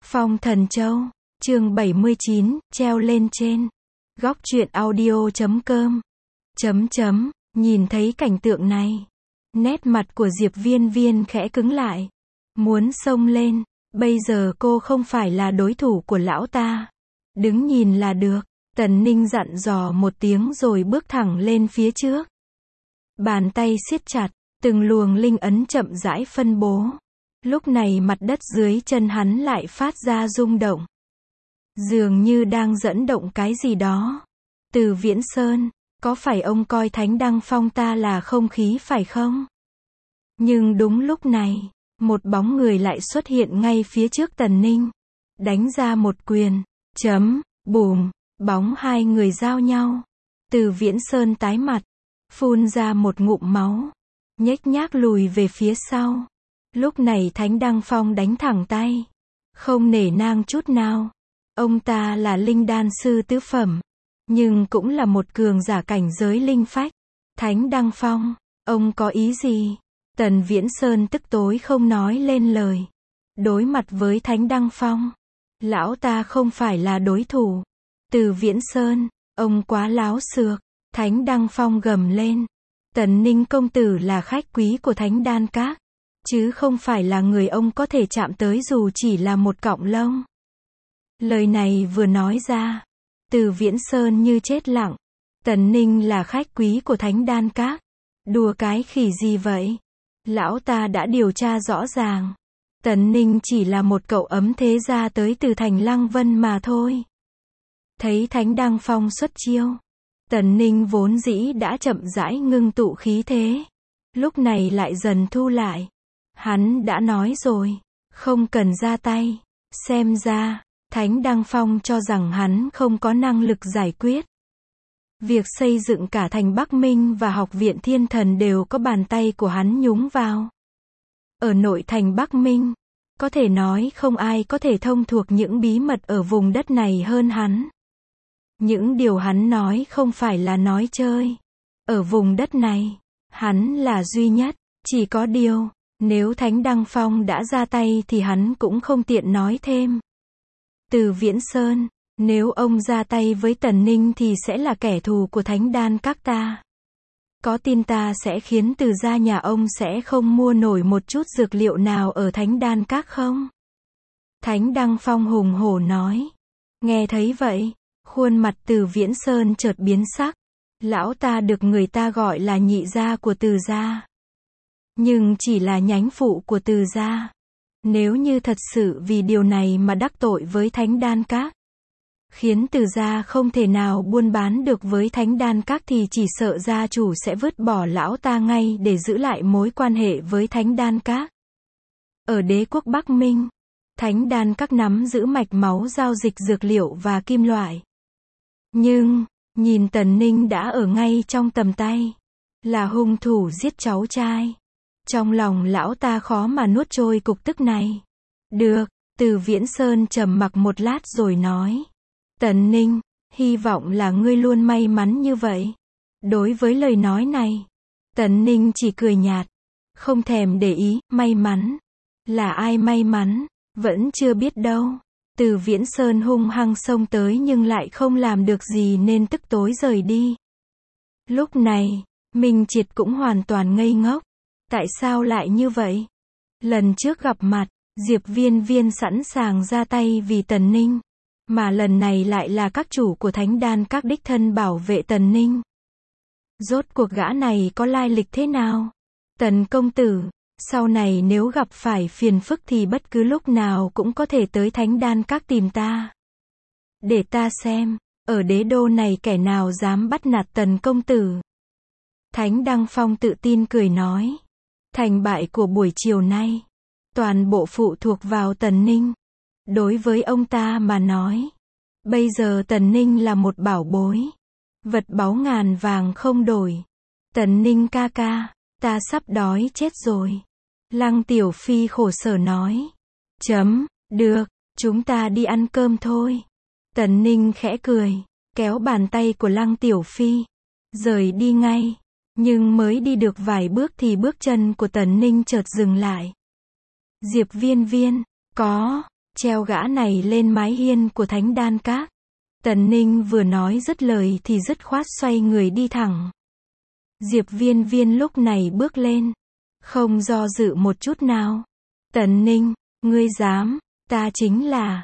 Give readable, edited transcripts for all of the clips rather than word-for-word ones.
Phong Thần Châu, chương 79, treo lên trên. Góc truyện audio.com. Nhìn thấy cảnh tượng này, nét mặt của Diệp Viên Viên khẽ cứng lại. Muốn xông lên, bây giờ cô không phải là đối thủ của lão ta. Đứng nhìn là được. Tần Ninh dặn dò một tiếng rồi bước thẳng lên phía trước. Bàn tay siết chặt, từng luồng linh ấn chậm rãi phân bố. Lúc này mặt đất dưới chân hắn lại phát ra rung động. Dường như đang dẫn động cái gì đó. Từ Viễn Sơn, có phải ông coi Thánh Đăng Phong ta là không khí phải không? Nhưng đúng lúc này, một bóng người lại xuất hiện ngay phía trước Tần Ninh. Đánh ra một quyền, bùm, bóng hai người giao nhau. Từ Viễn Sơn tái mặt, phun ra một ngụm máu, nhếch nhác lùi về phía sau. Lúc này Thánh Đăng Phong đánh thẳng tay, không nể nang chút nào. Ông ta là linh đan sư tứ phẩm, nhưng cũng là một cường giả cảnh giới linh phách. Thánh Đăng Phong, ông có ý gì? Tần Viễn Sơn tức tối không nói lên lời. Đối mặt với Thánh Đăng Phong, lão ta không phải là đối thủ. Từ Viễn Sơn, ông quá láo xược. Thánh Đăng Phong gầm lên. Tần Ninh công tử là khách quý của Thánh Đan Các, chứ không phải là người ông có thể chạm tới dù chỉ là một cọng lông. Lời này vừa nói ra, Từ Viễn Sơn như chết lặng. Tần Ninh là khách quý của Thánh Đan Các. Đùa cái khỉ gì vậy? Lão ta đã điều tra rõ ràng. Tần Ninh chỉ là một cậu ấm thế gia tới từ thành Lăng Vân mà thôi. Thấy Thánh Đăng Phong xuất chiêu, Tần Ninh vốn dĩ đã chậm rãi ngưng tụ khí thế, lúc này lại dần thu lại. Hắn đã nói rồi, không cần ra tay. Xem ra, Thánh Đăng Phong cho rằng hắn không có năng lực giải quyết. Việc xây dựng cả thành Bắc Minh và Học viện Thiên Thần đều có bàn tay của hắn nhúng vào. Ở nội thành Bắc Minh, có thể nói không ai có thể thông thuộc những bí mật ở vùng đất này hơn hắn. Những điều hắn nói không phải là nói chơi. Ở vùng đất này, hắn là duy nhất. Chỉ có điều, nếu Thánh Đăng Phong đã ra tay thì hắn cũng không tiện nói thêm. Từ Viễn Sơn, nếu ông ra tay với Tần Ninh thì sẽ là kẻ thù của Thánh Đan Các ta. Có tin ta sẽ khiến từ gia nhà ông sẽ không mua nổi một chút dược liệu nào ở Thánh Đan Các không? Thánh Đăng Phong hùng hổ nói. Nghe thấy vậy, khuôn mặt Từ Viễn Sơn chợt biến sắc. Lão ta được người ta gọi là nhị gia của Từ gia, nhưng chỉ là nhánh phụ của Từ gia. Nếu như thật sự vì điều này mà đắc tội với Thánh Đan Các, khiến Từ gia không thể nào buôn bán được với Thánh Đan Các thì chỉ sợ gia chủ sẽ vứt bỏ lão ta ngay để giữ lại mối quan hệ với Thánh Đan Các. Ở đế quốc Bắc Minh, Thánh Đan Các nắm giữ mạch máu giao dịch dược liệu và kim loại. Nhưng, nhìn Tần Ninh đã ở ngay trong tầm tay, là hung thủ giết cháu trai. Trong lòng lão ta khó mà nuốt trôi cục tức này. Được, Từ Viễn Sơn trầm mặc một lát rồi nói. Tần Ninh, hy vọng là ngươi luôn may mắn như vậy. Đối với lời nói này, Tần Ninh chỉ cười nhạt, không thèm để ý. May mắn? Là ai may mắn? Vẫn chưa biết đâu. Từ Viễn Sơn hung hăng xông tới nhưng lại không làm được gì nên tức tối rời đi. Lúc này, Minh Triệt cũng hoàn toàn ngây ngốc. Tại sao lại như vậy? Lần trước gặp mặt, Diệp Viên Viên sẵn sàng ra tay vì Tần Ninh, mà lần này lại là các chủ của Thánh Đan Các đích thân bảo vệ Tần Ninh. Rốt cuộc gã này có lai lịch thế nào? Tần công tử, sau này nếu gặp phải phiền phức thì bất cứ lúc nào cũng có thể tới Thánh Đan Các tìm ta. Để ta xem, ở đế đô này kẻ nào dám bắt nạt Tần công tử. Thánh Đăng Phong tự tin cười nói. Thành bại của buổi chiều nay, toàn bộ phụ thuộc vào Tần Ninh. Đối với ông ta mà nói, bây giờ Tần Ninh là một bảo bối. Vật báu ngàn vàng không đổi. Tần Ninh ca ca, ta sắp đói chết rồi. Lăng Tiểu Phi khổ sở nói. Được, chúng ta đi ăn cơm thôi. Tần Ninh khẽ cười, kéo bàn tay của Lăng Tiểu Phi, rời đi ngay. Nhưng mới đi được vài bước thì bước chân của Tần Ninh chợt dừng lại. Diệp Viên Viên, có, treo gã này lên mái hiên của Thánh Đan Các. Tần Ninh vừa nói dứt lời thì dứt khoát xoay người đi thẳng. Diệp Viên Viên lúc này bước lên, không do dự một chút nào. Tần Ninh, ngươi dám, ta chính là,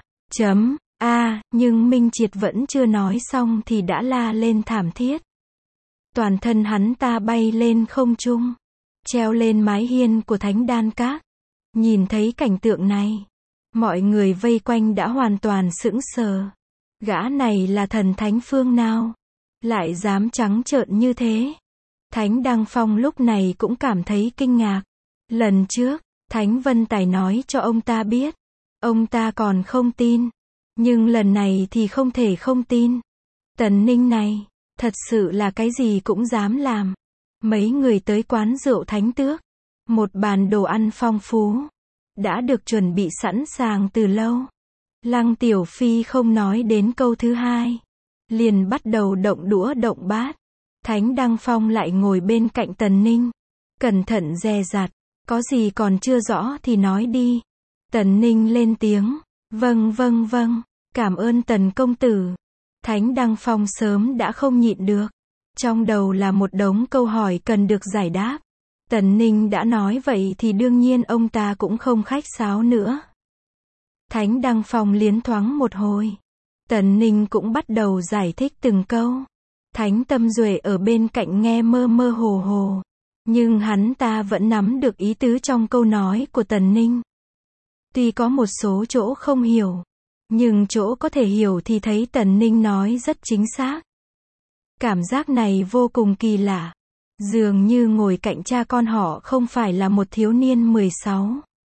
nhưng Minh Triệt vẫn chưa nói xong thì đã la lên thảm thiết. Toàn thân hắn ta bay lên không trung, treo lên mái hiên của Thánh Đan Các. Nhìn thấy cảnh tượng này, mọi người vây quanh đã hoàn toàn sững sờ. Gã này là thần thánh phương nào? Lại dám trắng trợn như thế? Thánh Đăng Phong lúc này cũng cảm thấy kinh ngạc. Lần trước, Thánh Vân Tài nói cho ông ta biết. Ông ta còn không tin. Nhưng lần này thì không thể không tin. Tần Ninh này, thật sự là cái gì cũng dám làm. Mấy người tới quán rượu Thánh Tước. Một bàn đồ ăn phong phú. Đã được chuẩn bị sẵn sàng từ lâu. Lăng Tiểu Phi không nói đến câu thứ hai. Liền bắt đầu động đũa động bát. Thánh Đăng Phong lại ngồi bên cạnh Tần Ninh. Cẩn thận dè dặt. Có gì còn chưa rõ thì nói đi. Tần Ninh lên tiếng. Vâng. Cảm ơn Tần công tử. Thánh Đăng Phong sớm đã không nhịn được. Trong đầu là một đống câu hỏi cần được giải đáp. Tần Ninh đã nói vậy thì đương nhiên ông ta cũng không khách sáo nữa. Thánh Đăng Phong liến thoáng một hồi. Tần Ninh cũng bắt đầu giải thích từng câu. Thánh Tâm Duệ ở bên cạnh nghe mơ mơ hồ hồ. Nhưng hắn ta vẫn nắm được ý tứ trong câu nói của Tần Ninh. Tuy có một số chỗ không hiểu, nhưng chỗ có thể hiểu thì thấy Tần Ninh nói rất chính xác. Cảm giác này vô cùng kỳ lạ. Dường như ngồi cạnh cha con họ không phải là một thiếu niên 16,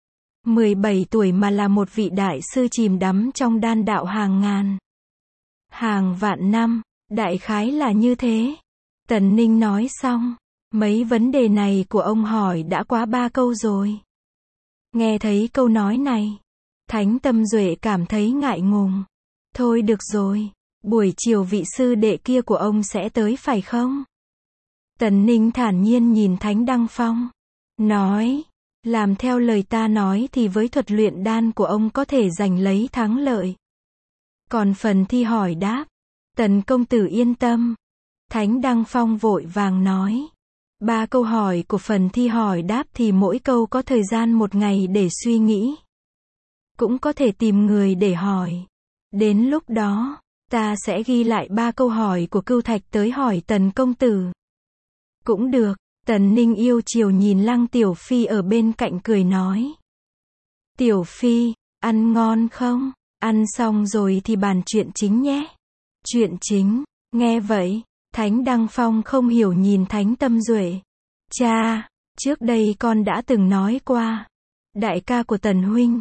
17 tuổi mà là một vị đại sư chìm đắm trong đan đạo hàng ngàn, hàng vạn năm. Đại khái là như thế. Tần Ninh nói xong. Mấy vấn đề này của ông hỏi đã quá 3 câu rồi. Nghe thấy câu nói này, Thánh Tâm Duệ cảm thấy ngại ngùng. Thôi được rồi, buổi chiều vị sư đệ kia của ông sẽ tới phải không? Tần Ninh thản nhiên nhìn Thánh Đăng Phong. Nói, làm theo lời ta nói thì với thuật luyện đan của ông có thể giành lấy thắng lợi. Còn phần thi hỏi đáp, Tần công tử yên tâm. Thánh Đăng Phong vội vàng nói. 3 câu hỏi của phần thi hỏi đáp thì mỗi câu có thời gian 1 ngày để suy nghĩ. Cũng có thể tìm người để hỏi. Đến lúc đó, ta sẽ ghi lại 3 câu hỏi của Cưu Thạch tới hỏi Tần công tử. Cũng được. Tần Ninh yêu chiều nhìn Lăng Tiểu Phi ở bên cạnh cười nói. Tiểu Phi, ăn ngon không? Ăn xong rồi thì bàn chuyện chính nhé. Chuyện chính, nghe vậy, Thánh Đăng Phong không hiểu nhìn Thánh Tâm Duệ. Cha, trước đây con đã từng nói qua. Đại ca của Tần huynh.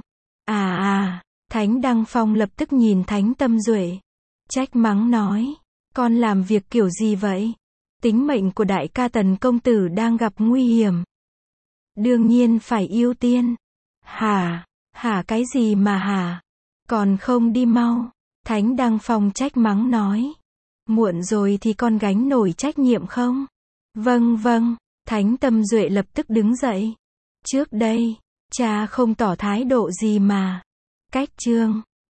Thánh Đăng Phong lập tức nhìn Thánh Tâm Duệ. Trách mắng nói. Con làm việc kiểu gì vậy? Tính mệnh của đại ca Tần công tử đang gặp nguy hiểm. Đương nhiên phải ưu tiên. Hả cái gì mà hả? Còn không đi mau. Thánh Đăng Phong trách mắng nói. Muộn rồi thì con gánh nổi trách nhiệm không? Vâng. Thánh Tâm Duệ lập tức đứng dậy. Trước đây, cha không tỏ thái độ gì mà. Cách chương